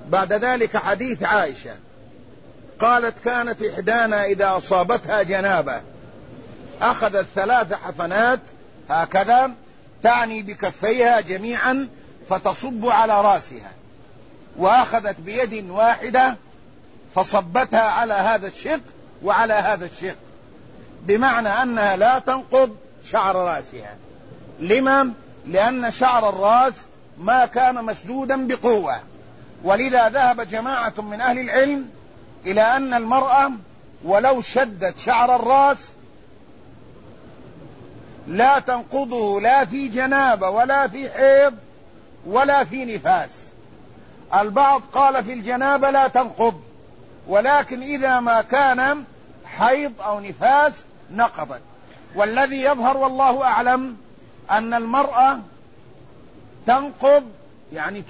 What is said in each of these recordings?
بعد ذلك حديث عائشة قالت كانت إحدانا إذا أصابتها جنابة أخذت 3 حفنات هكذا، تعني بكفيها جميعا، فتصب على رأسها، وأخذت بيد واحدة فصبتها على هذا الشق وعلى هذا الشق، بمعنى أنها لا تنقض شعر رأسها. لما؟ لأن شعر الرأس ما كان مشدودا بقوة، ولذا ذهب جماعة من أهل العلم إلى أن المرأة ولو شدت شعر الرأس لا تنقضه لا في جنابة ولا في حيض ولا في نفاس. البعض قال في الجنابة لا تنقض، ولكن إذا ما كان حيض أو نفاس نقضت. والذي يظهر والله أعلم أن المرأة تنقض، يعني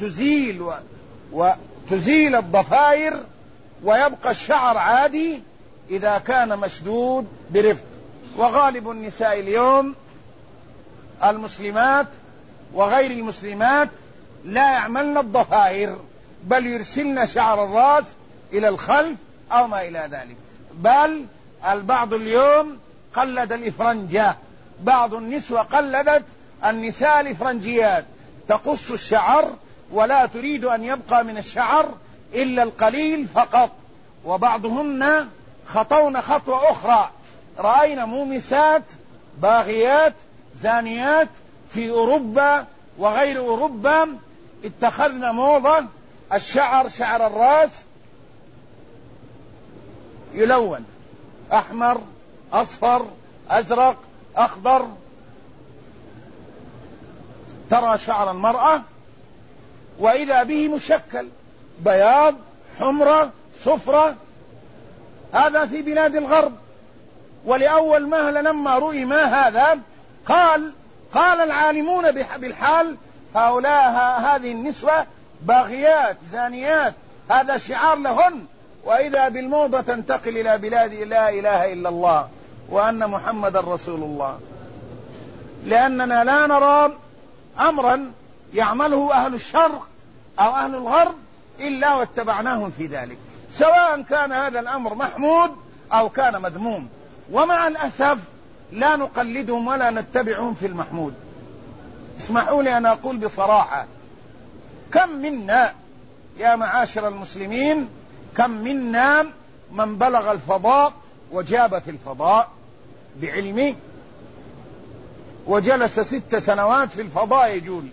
تزيل الضفائر ويبقى الشعر عادي إذا كان مشدود برفق. وغالب النساء اليوم المسلمات وغير المسلمات لا يعملن الضفائر، بل يرسلن شعر الرأس إلى الخلف أو ما إلى ذلك. بل البعض اليوم قلد الإفرنجة، بعض النسوة قلدت النساء الإفرنجيات، تقص الشعر ولا تريد أن يبقى من الشعر إلا القليل فقط. وبعضهن خطون خطوة أخرى، رأينا مومسات باغيات زانيات في أوروبا وغير أوروبا اتخذنا موضة الشعر، شعر الرأس يلون أحمر أصفر أزرق أخضر. ترى شعر المرأة وإذا به مشكل بياض حمرة صفرة، هذا في بلاد الغرب. ولأول مهل لما رؤي ما هذا قال العالمون بالحال هؤلاء هذه النسوة باغيات زانيات، هذا شعار لهن. وإذا بالموضة تنتقل إلى بلاد لا إله إلا الله وأن محمد رسول الله، لأننا لا نرى أمرا يعمله أهل الشرق أو أهل الغرب إلا واتبعناهم في ذلك، سواء كان هذا الأمر محمود أو كان مذموم. ومع الأسف لا نقلدهم ولا نتبعهم في المحمود. اسمحوا لي أن أقول بصراحة، كم منا يا معاشر المسلمين، كم منا من بلغ الفضاء وجاب في الفضاء بعلمه وجلس 6 سنوات في الفضاء يجول،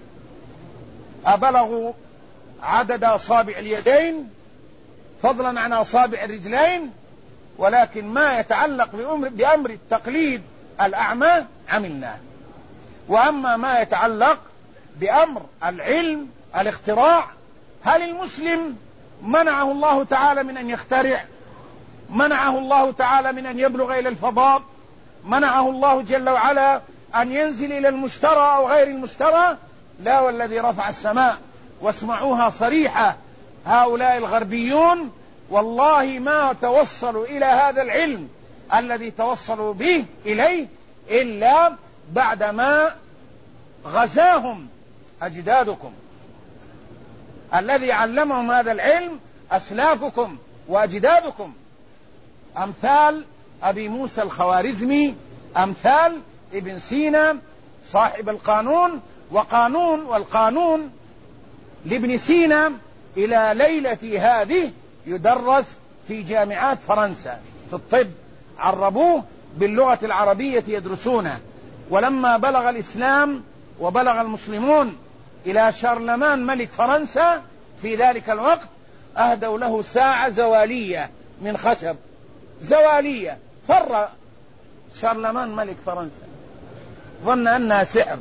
أبلغوا عدد أصابع اليدين فضلا عن أصابع الرجلين، ولكن ما يتعلق بأمر التقليد الأعمى عملناه. وأما ما يتعلق بأمر العلم الاختراع، هل المسلم منعه الله تعالى من أن يخترع؟ منعه الله تعالى من أن يبلغ إلى الفضاء؟ منعه الله جل وعلا أن ينزل إلى المشترى أو غير المشترى؟ لا، والذي رفع السماء. واسمعوها صريحة، هؤلاء الغربيون والله ما توصلوا إلى هذا العلم الذي توصلوا به إليه إلا بعدما غزاهم أجدادكم. الذي علمهم هذا العلم أسلافكم وأجدادكم، أمثال أبي موسى الخوارزمي، أمثال ابن سينا صاحب القانون. والقانون لابن سينا إلى ليلة هذه يدرس في جامعات فرنسا في الطب، عربوه باللغة العربية يدرسونه. ولما بلغ الإسلام وبلغ المسلمون إلى شارلمان ملك فرنسا في ذلك الوقت، أهدوا له ساعة زوالية من خشب، زوالية. فر شارلمان ملك فرنسا، ظن أنها سحر.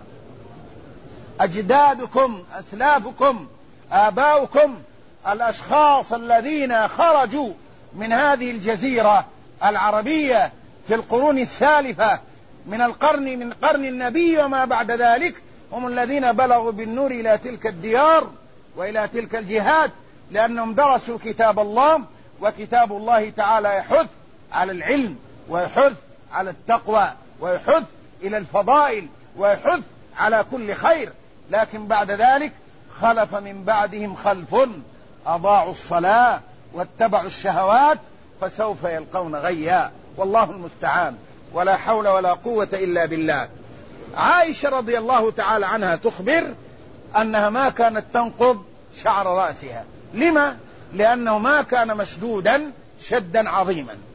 أجدادكم أسلافكم آباؤكم الأشخاص الذين خرجوا من هذه الجزيرة العربية في القرون السالفة من قرن النبي وما بعد ذلك، هم الذين بلغوا بالنور إلى تلك الديار وإلى تلك الجهات، لأنهم درسوا كتاب الله. وكتاب الله تعالى يحث على العلم ويحث على التقوى ويحث إلى الفضائل ويحث على كل خير. لكن بعد ذلك خلف من بعدهم خلف أضاعوا الصلاة واتبعوا الشهوات فسوف يلقون غيا، والله المستعان، ولا حول ولا قوة إلا بالله. عائشة رضي الله تعالى عنها تخبر أنها ما كانت تنقض شعر رأسها. لما؟ لأنه ما كان مشدودا شدا عظيما.